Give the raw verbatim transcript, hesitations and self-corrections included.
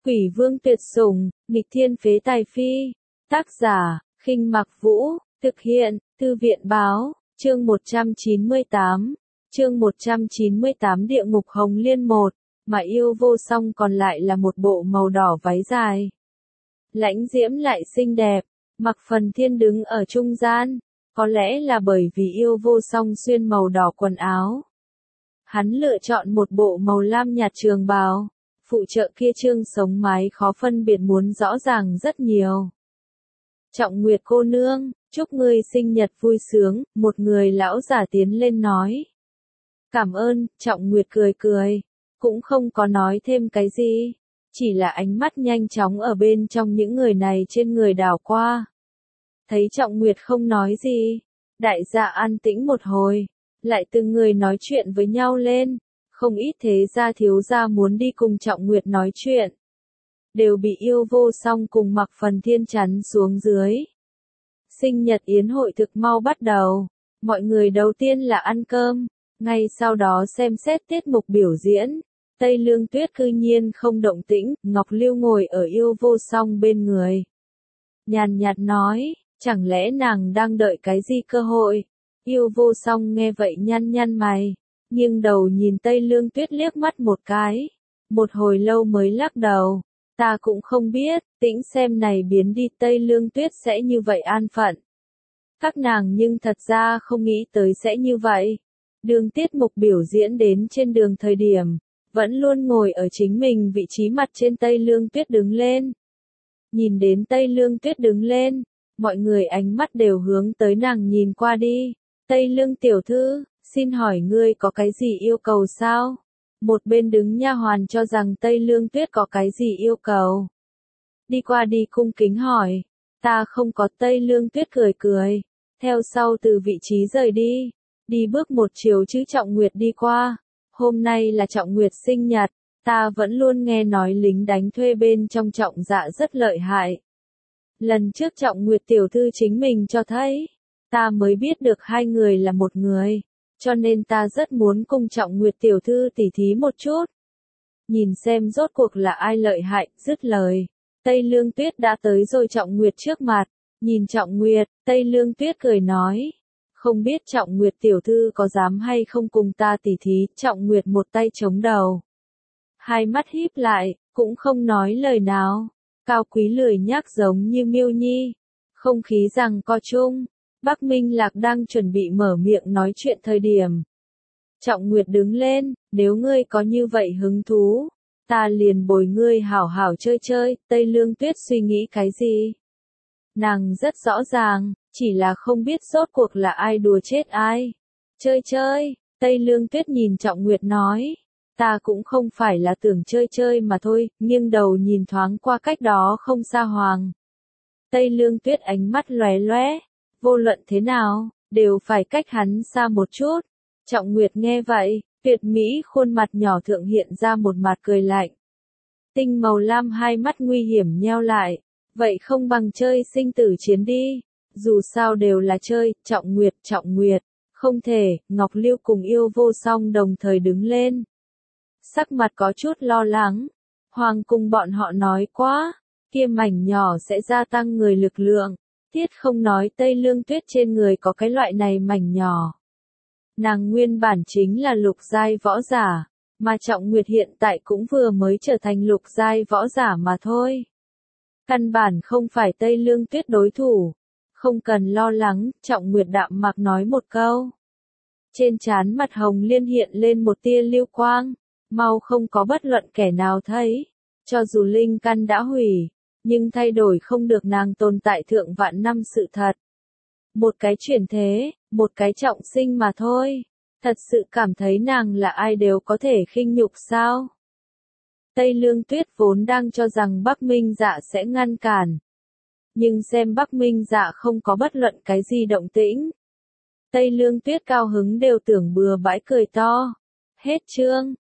Quỷ vương tuyệt sủng, nghịch thiên phế tài phi. Tác giả, Khinh Mặc Vũ, thực hiện, Thư viện báo, chương một trăm chín mươi tám. Chương một trăm chín mươi tám Địa ngục Hồng Liên một, mà yêu vô song còn lại là một bộ màu đỏ váy dài. Lãnh diễm lại xinh đẹp, Mặc Phần Thiên đứng ở trung gian, có lẽ là bởi vì yêu vô song xuyên màu đỏ quần áo. Hắn lựa chọn một bộ màu lam nhạt trường bào, phụ trợ kia trương sống mái khó phân biệt muốn rõ ràng rất nhiều. Trọng Nguyệt cô nương, chúc ngươi sinh nhật vui sướng, một người lão giả tiến lên nói. Cảm ơn, Trọng Nguyệt cười cười, cũng không có nói thêm cái gì, chỉ là ánh mắt nhanh chóng ở bên trong những người này trên người đảo qua. Thấy Trọng Nguyệt không nói gì, đại gia an tĩnh một hồi, lại từng người nói chuyện với nhau lên, không ít thế gia thiếu gia muốn đi cùng Trọng Nguyệt nói chuyện. Đều bị yêu vô song cùng Mặc Phần Thiên chắn xuống dưới. Sinh nhật yến hội thực mau bắt đầu, mọi người đầu tiên là ăn cơm, ngay sau đó xem xét tiết mục biểu diễn. Tây Lương Tuyết cư nhiên không động tĩnh, Ngọc Lưu ngồi ở yêu vô song bên người. Nhàn nhạt nói, chẳng lẽ nàng đang đợi cái gì cơ hội? Yêu vô song nghe vậy nhăn nhăn mày, nghiêng đầu nhìn Tây Lương Tuyết liếc mắt một cái, một hồi lâu mới lắc đầu. Ta cũng không biết, tĩnh xem này biến đi Tây Lương Tuyết sẽ như vậy an phận. Các nàng nhưng thật ra không nghĩ tới sẽ như vậy. Đường tiết mục biểu diễn đến trên đường thời điểm, vẫn luôn ngồi ở chính mình vị trí mặt trên Tây Lương Tuyết đứng lên. Nhìn đến Tây Lương Tuyết đứng lên, mọi người ánh mắt đều hướng tới nàng nhìn qua đi. Tây Lương tiểu thư, xin hỏi ngươi có cái gì yêu cầu sao? Một bên đứng nha hoàn cho rằng Tây Lương Tuyết có cái gì yêu cầu. Đi qua đi cung kính hỏi, ta không có. Tây Lương Tuyết cười cười, theo sau từ vị trí rời đi, đi bước một chiều chứ Trọng Nguyệt đi qua. Hôm nay là Trọng Nguyệt sinh nhật, ta vẫn luôn nghe nói lính đánh thuê bên trong Trọng Dạ rất lợi hại. Lần trước Trọng Nguyệt tiểu thư chính mình cho thấy, ta mới biết được hai người là một người. Cho nên ta rất muốn cùng Trọng Nguyệt tiểu thư tỉ thí một chút. Nhìn xem rốt cuộc là ai lợi hại, dứt lời. Tây Lương Tuyết đã tới rồi Trọng Nguyệt trước mặt. Nhìn Trọng Nguyệt, Tây Lương Tuyết cười nói. Không biết Trọng Nguyệt tiểu thư có dám hay không cùng ta tỉ thí. Trọng Nguyệt một tay chống đầu, hai mắt híp lại, cũng không nói lời nào. Cao quý lười nhác giống như miêu nhi. Không khí rằng co chung. Bắc Minh Lạc đang chuẩn bị mở miệng nói chuyện thời điểm. Trọng Nguyệt đứng lên, nếu ngươi có như vậy hứng thú, ta liền bồi ngươi hảo hảo chơi chơi. Tây Lương Tuyết suy nghĩ cái gì? Nàng rất rõ ràng, chỉ là không biết rốt cuộc là ai đùa chết ai. Chơi chơi, Tây Lương Tuyết nhìn Trọng Nguyệt nói. Ta cũng không phải là tưởng chơi chơi mà thôi, nghiêng đầu nhìn thoáng qua cách đó không xa Hoàng. Tây Lương Tuyết ánh mắt lóe lóe. Vô luận thế nào, đều phải cách hắn xa một chút. Trọng Nguyệt nghe vậy, tuyệt mỹ khuôn mặt nhỏ thượng hiện ra một mặt cười lạnh. Tinh màu lam hai mắt nguy hiểm nheo lại. Vậy không bằng chơi sinh tử chiến đi. Dù sao đều là chơi. Trọng Nguyệt, Trọng Nguyệt. Không thể. Ngọc Lưu cùng yêu vô song đồng thời đứng lên. Sắc mặt có chút lo lắng. Hoàng cùng bọn họ nói quá, kia mảnh nhỏ sẽ gia tăng người lực lượng. Tiết không nói Tây Lương Tuyết trên người có cái loại này mảnh nhỏ. Nàng nguyên bản chính là lục giai võ giả, mà Trọng Nguyệt hiện tại cũng vừa mới trở thành lục giai võ giả mà thôi. Căn bản không phải Tây Lương Tuyết đối thủ. Không cần lo lắng, Trọng Nguyệt đạm mạc nói một câu. Trên trán mặt Hồng Liên hiện lên một tia lưu quang, mau không có bất luận kẻ nào thấy. Cho dù linh căn đã hủy, nhưng thay đổi không được nàng tồn tại thượng vạn năm sự thật. Một cái chuyển thế, một cái trọng sinh mà thôi. Thật sự cảm thấy nàng là ai đều có thể khinh nhục sao? Tây Lương Tuyết vốn đang cho rằng Bắc Minh Dạ sẽ ngăn cản. Nhưng xem Bắc Minh Dạ không có bất luận cái gì động tĩnh. Tây Lương Tuyết cao hứng đều tưởng bừa bãi cười to. Hết chương.